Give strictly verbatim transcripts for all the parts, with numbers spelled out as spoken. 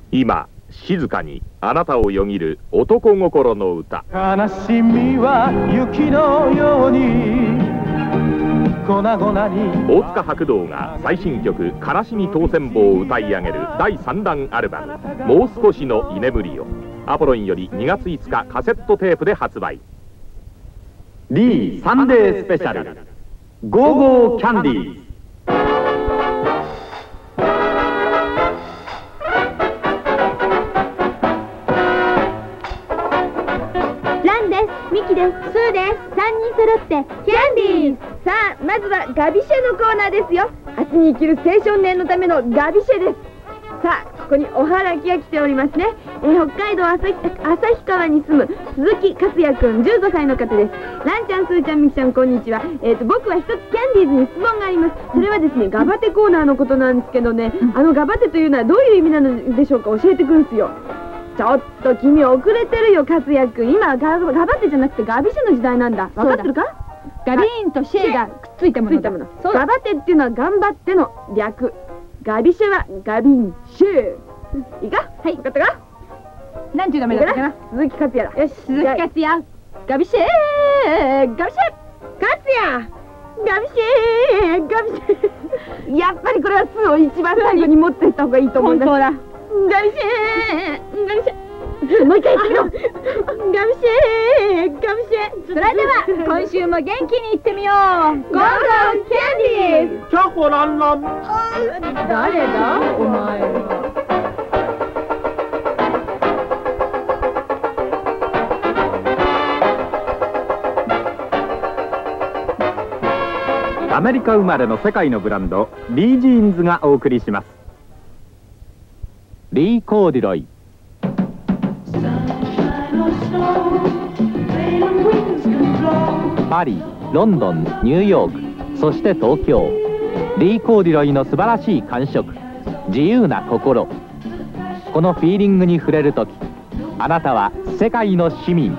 今静かにあなたをよぎる男心の歌。 悲しみは雪のように粉々に。 大塚白道が最新曲「悲しみ当選簿」を歌い上げるだいさんだんアルバム「もう少しの居眠りを」アポロンよりにがついつかカセットテープで発売。 リーサンデースペシャルゴーゴーキャンディーズ。 ミキです。スーです。さんにん揃ってキャンディーズ。さあ、まずはガビシェのコーナーですよ。初に生きる青少年のためのガビシェです。さあ、ここにおはらきが来ておりますね。えー、北海道旭川に住む鈴木克也くん、じゅうごさいの方です。ランちゃん、スーちゃん、ミキちゃん、こんにちは。えーと僕は一つキャンディーズに質問があります。それはですね、ガバテコーナーのことなんですけどね、あのガバテというのはどういう意味なのでしょうか。教えてくるんすよ。ちょっと君遅れてるよ、克也くん。今はガガバテじゃなくてガビシェの時代なんだ。分かってるか？ガビーンとシェがくっついたものだ。ガバテっていうのは頑張っての略。ガビシェはガビンシェ。いいか？はい、分かったか？なんちゅう名前だったかな？鈴木克也だ。よし、鈴木克也。ガビシェガビシェ克也ガビシェガビシェ。やっぱりこれはツーを一番最後に持っていった方がいいと思うんだ。本当だ。ガビシェガビシェ。もう一回言ってみろ。ガビシェガビシェ。それでは今週も元気にいってみよう。ゴーゴーキャンディーズ。 チョコランラン。 誰だお前は。 アメリカ生まれの世界のブランドリージーンズがお送りします。リー・コーディロイ。パリ、ロンドン、ニューヨーク、そして東京。リー・コーディロイの素晴らしい感触、自由な心。このフィーリングに触れるとき、あなたは世界の市民。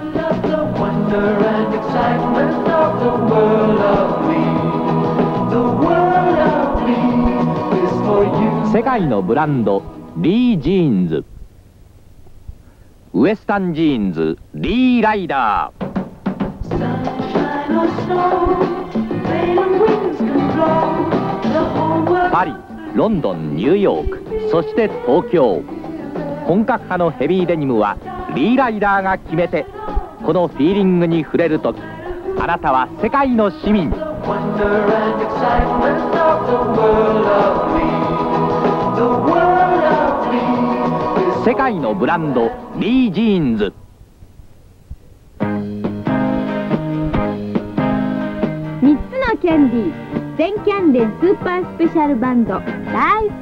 世界のブランドリー・ジーンズ。ウエスタンジーンズリー・ライダー。パリ、ロンドン、ニューヨーク、そして東京。本格派のヘビーデニムはリー・ライダーが決め手。このフィーリングに触れるとき、あなたは世界の市民。世界のブランドリー・ジーンズ。 みっつのキャンディー全キャンデースーパースペシャルバンドライブ。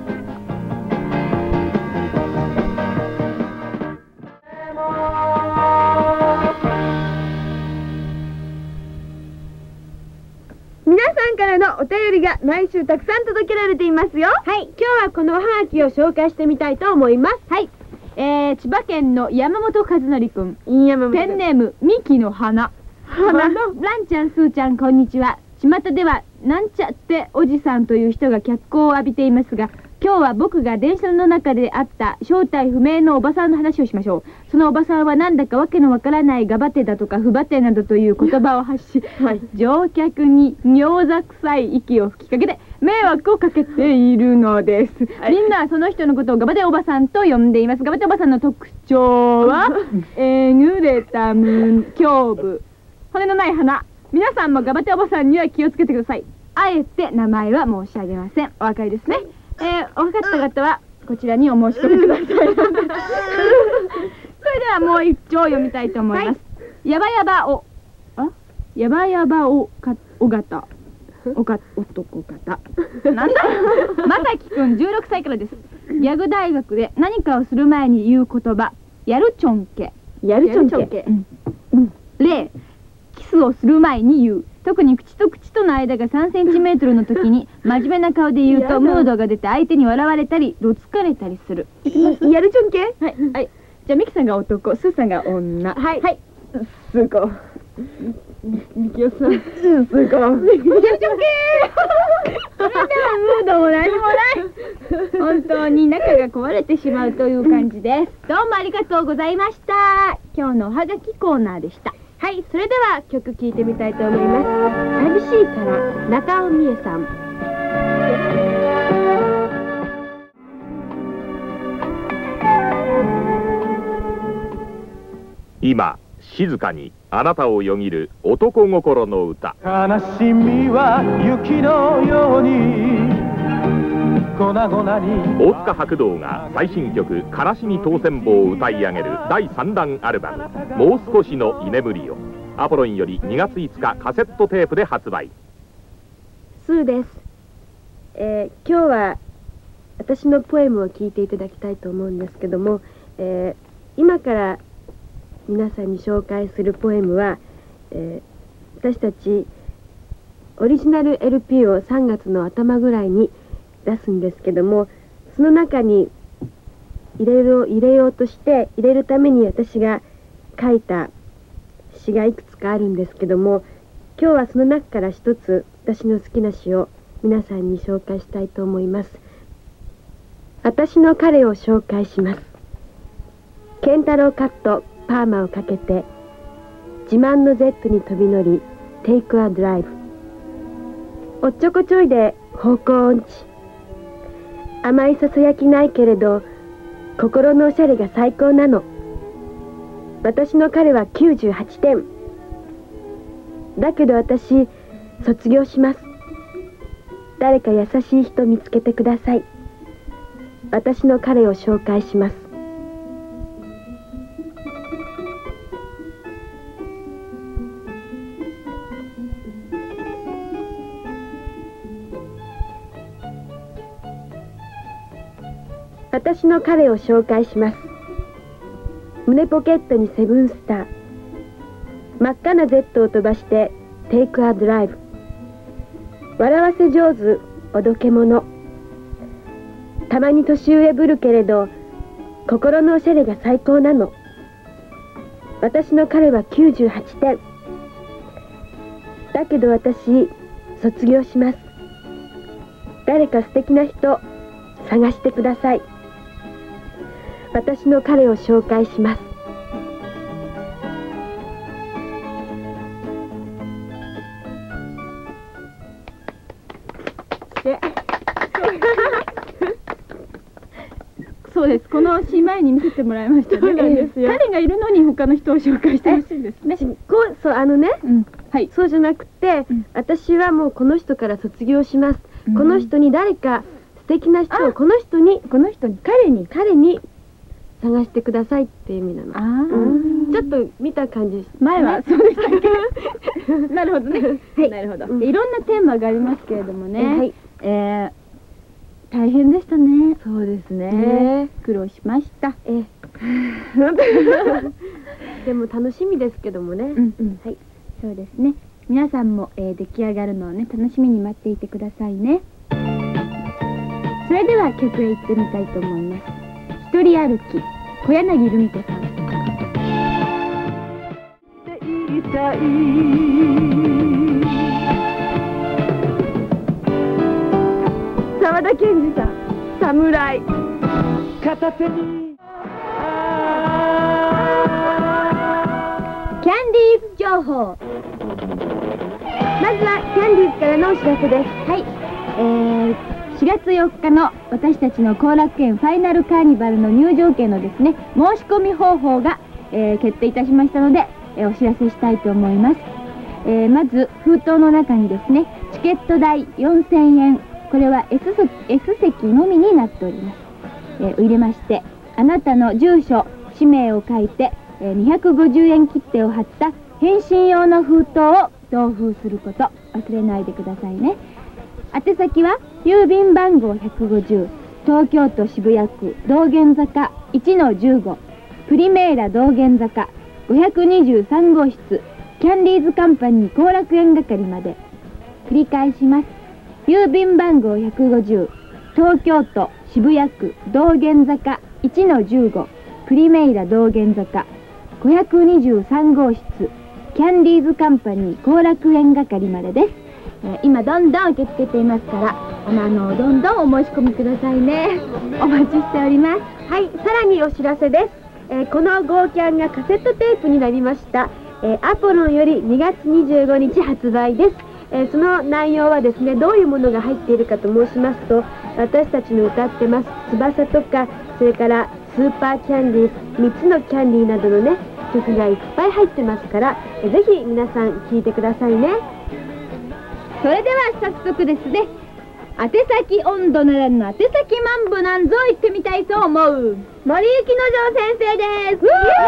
皆さんからのお便りが毎週たくさん届けられていますよ。はい、今日はこのおはがきを紹介してみたいと思います。はい、えー、千葉県の山本和則くん、ペンネームミキの花。花のランちゃん、スーちゃん、こんにちは。巷ではなんちゃっておじさんという人が脚光を浴びていますが、今日は僕が電車の中で会った正体不明のおばさんの話をしましょう。そのおばさんはなんだかわけのわからないガバテだとかフバテなどという言葉を発し、はい、乗客に尿ざ臭い息を吹きかけて迷惑をかけているのです。はい、みんなはその人のことをガバテおばさんと呼んでいます。ガバテおばさんの特徴はえぐれた胸部、骨のない鼻。皆さんもガバテおばさんには気をつけてください。あえて名前は申し上げません。お分かりですね。えー、お分かった方はこちらにお申し込みください。それではもう一丁読みたいと思います。やばやばおあやばやばおかおがたおか男方なんだまさきくんじゅうろくさいからです。ギャグ大学で何かをする前に言う言葉、やるちょんけ。やるちょんけ、うんうん、例、キスをする前に言う。特に口と口との間がさんセンチメートルの時に真面目な顔で言うとムードが出て相手に笑われたりどつかれたりする。やるちょんけ。はい、はい、じゃあミキさんが男、スーさんが女。はい、はい、すごミキオさん、すごやるちょんけ。それではムードも何もない本当に仲が壊れてしまうという感じです。どうもありがとうございました。今日のおはがきコーナーでした。はい、それでは曲聴いてみたいと思います。寂しいから中尾美恵さん。 今静かにあなたをよぎる男心の歌。 悲しみは雪のように粉々に。 大塚白道が最新曲「悲しみ当選簿」を歌い上げるだいさんだんアルバム「もう少しの居眠りを」アポロンよりにがついつかカセットテープで発売。 スーです、えー、今日は私のポエムを聞いていただきたいと思うんですけども、えー、今から皆さんに紹介するポエムは、えー、私たちオリジナル エルピー をさんがつの頭ぐらいに出すんですけども、その中に入れる入れようとして入れるために私が書いた詩がいくつかあるんですけども、今日はその中から一つ私の好きな詩を皆さんに紹介したいと思います。私の彼を紹介します。健太郎カットパーマをかけて自慢の Z に飛び乗り Take a drive。 おっちょこちょいで方向音痴、甘いささやきないけれど心のおしゃれが最高なの。私の彼はきゅうじゅうはちてんだけど私卒業します。誰か優しい人見つけてください。私の彼を紹介します。私の彼を紹介します。胸ポケットにセブンスター、真っ赤な Z を飛ばしてテイクアドライブ。笑わせ上手おどけ者、たまに年上ぶるけれど心のおしゃれが最高なの。私の彼はきゅうじゅうはちてんだけど私卒業します。誰か素敵な人探してください。私の彼を紹介します。 そうです。この詩前に見せてもらいましたね。そうなんですよ。彼がいるのに他の人を紹介してほしいんですね。 こうそうあのね、 うん、はい。 そうじゃなくて、うん、私はもうこの人から卒業します。うん、この人に誰か素敵な人をこの人にこの人に彼に彼に探してくださいっていう意味なの。あ、うん、ちょっと見た感じ。 前はそうでしたっけ？なるほどね。はい。なるほど。うん、いろんなテーマがありますけれどもね。はい。えー大変でしたね。そうですね。苦労しました。ええ。 でも楽しみですけどもね。 うんうん。はい。そうですね。皆さんも、えー、出来上がるのをね楽しみに待っていてくださいね。それでは曲へ行ってみたいと思います。一人歩き、小柳ルミ子さん。 沢田研二さん、侍。 片手にキャンディーズ情報。まずはキャンディーズからのお知らせです。 はい、えー、しがつよっかの私たちの後楽園ファイナルカーニバルの入場券のですね申し込み方法が、えー、決定いたしましたので、えー、お知らせしたいと思います。えー、まず封筒の中にですねチケット代よんせんえん、これは S 席、S 席のみになっております。えー、入れまして、あなたの住所、氏名を書いて、えー、にひゃくごじゅうえん切手を貼った返信用の封筒を同封すること、忘れないでくださいね。宛先は、郵便番号ひゃくごじゅう、東京都渋谷区道玄坂 いちのじゅうご、プリメーラ道玄坂ごひゃくにじゅうさんごう室、キャンディーズカンパニー後楽園係まで。繰り返します。郵便番号ひゃくごじゅう、東京都渋谷区道玄坂 いちのじゅうご、プリメイラ道玄坂ごひゃくにじゅうさんごう室、キャンディーズカンパニー後楽園係までです。えー、今どんどん受け付けていますから、 あのどんどんお申し込みくださいね。お待ちしております。 はい、さらにお知らせです。えーこのゴーキャンがカセットテープになりました、えーアポロンよりにがつにじゅうごにち発売です。えーその内容はですね、どういうものが入っているかと申しますと、私たちの歌ってます翼とか、それからスーパーキャンディーズ、みっつのキャンディーなどのね曲がいっぱい入ってますから、えーぜひ皆さん聴いてくださいね。 それでは早速ですね、宛先温度ならぬ宛先万部なんぞ行ってみたいと思う。 森幸之丞先生です。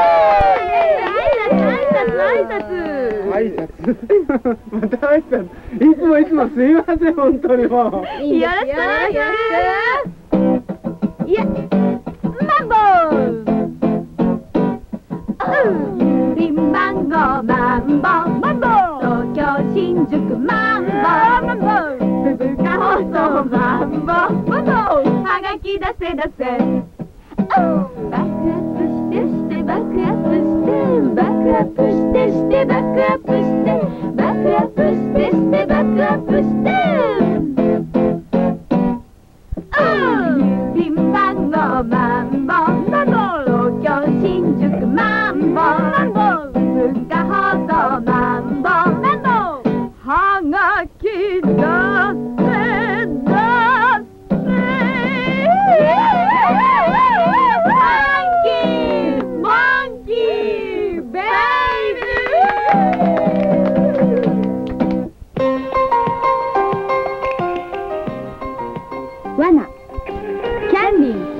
挨拶挨拶挨拶。 挨拶また挨拶。いつもいつもすいません、本当にもう。 いいですよ、よろしく。いや、マンボー。郵便番号マンボー、マンボー。東京新宿マンボー、マンボー。鈴鹿放送マンボー、マンボー。はがき出せ出せ。爆発してして爆発して爆発してして爆発して爆発してして爆発して郵便番号マンボー、マンボー。東京新宿マンボー、マンボー。鈴鹿放送マンボー、マンボー。はがき出せ出せ。ワナキャンディー。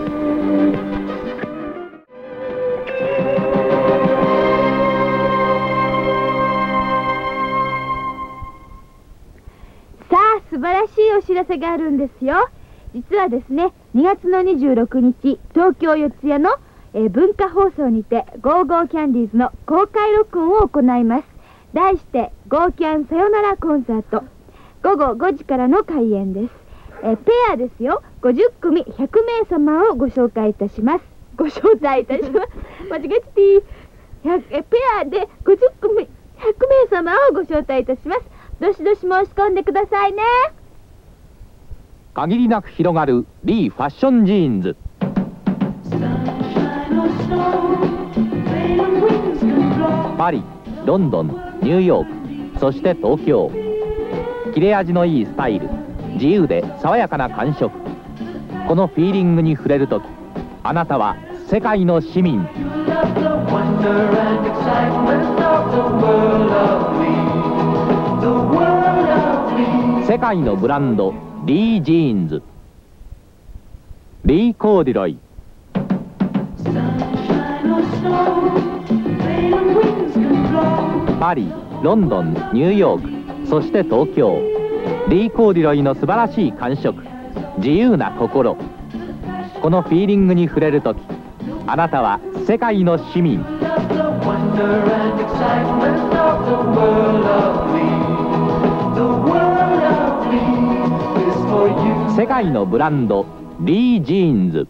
さあ、素晴らしいお知らせがあるんですよ。実はですね、にがつのにじゅうろくにち、東京四谷の、えー文化放送にてゴーゴーキャンディーズの公開録音を行います。題してゴーキャンさよならコンサート、ごごごじからの開演です。えーペアですよ。ごじゅっくみひゃくめいさまをご紹介いたします。ご招待いたします。間違えてえペアでごじゅっくみひゃくめいさまをご招待いたします。どしどし申し込んでくださいね。 限りなく広がるリーファッションジーンズ。パリ、ロンドン、ニューヨーク、そして東京。切れ味のいいスタイル、自由で爽やかな感触。このフィーリングに触れるとき、あなたは世界の市民。世界のブランド、リー・ジーンズ。リー・コーディロイ。パリ、ロンドン、ニューヨーク、そして東京。リー・コーディロイの素晴らしい感触、自由な心。このフィーリングに触れるとき、あなたは世界の市民。世界のブランド、リー・ジーンズ。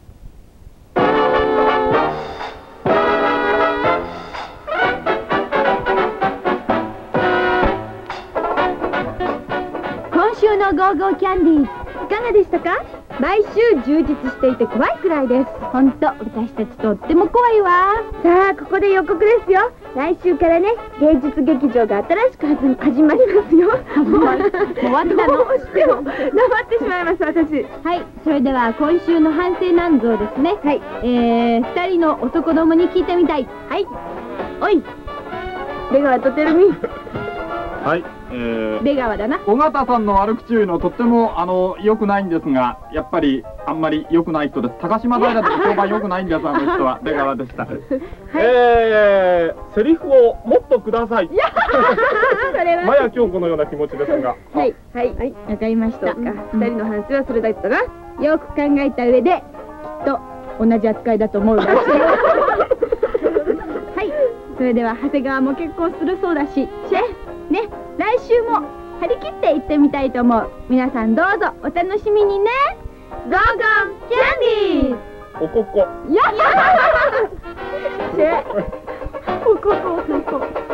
今週のゴーゴーキャンディーズいかがでしたか？毎週充実していて怖いくらいです。 本当、私たちとっても怖いわ。 さあ、ここで予告ですよ。来週からね、芸術劇場が新しく始始まりますよ。もう終わったの？どうしても黙ってしまいます、私。 はい、それでは今週の反省なんぞですね。 はい。 えー、二人の男どもに聞いてみたい。 はい。 おい、 出川とてるみ。 はい、えー、 出川だな。 尾形さんの悪口言うのとってもあの良くないんですが、やっぱりあんまり良くない人です。高島平でも評判良くないんです、あの人は。出川でした。 えー、セリフをもっとください。 それは。 マヤ京子のような気持ちですが。 はい。はい。はい。 わかりました。 そうか。二人の反省はそれだったな。 よく考えた上で、きっと同じ扱いだと思うらしい。はい、それでは長谷川も結婚するそうだし、シェね、来週も張り切って行ってみたいと思う。皆さんどうぞお楽しみにね。ゴーゴーキャンディーズ。 おここ。 やっシェおここおここ。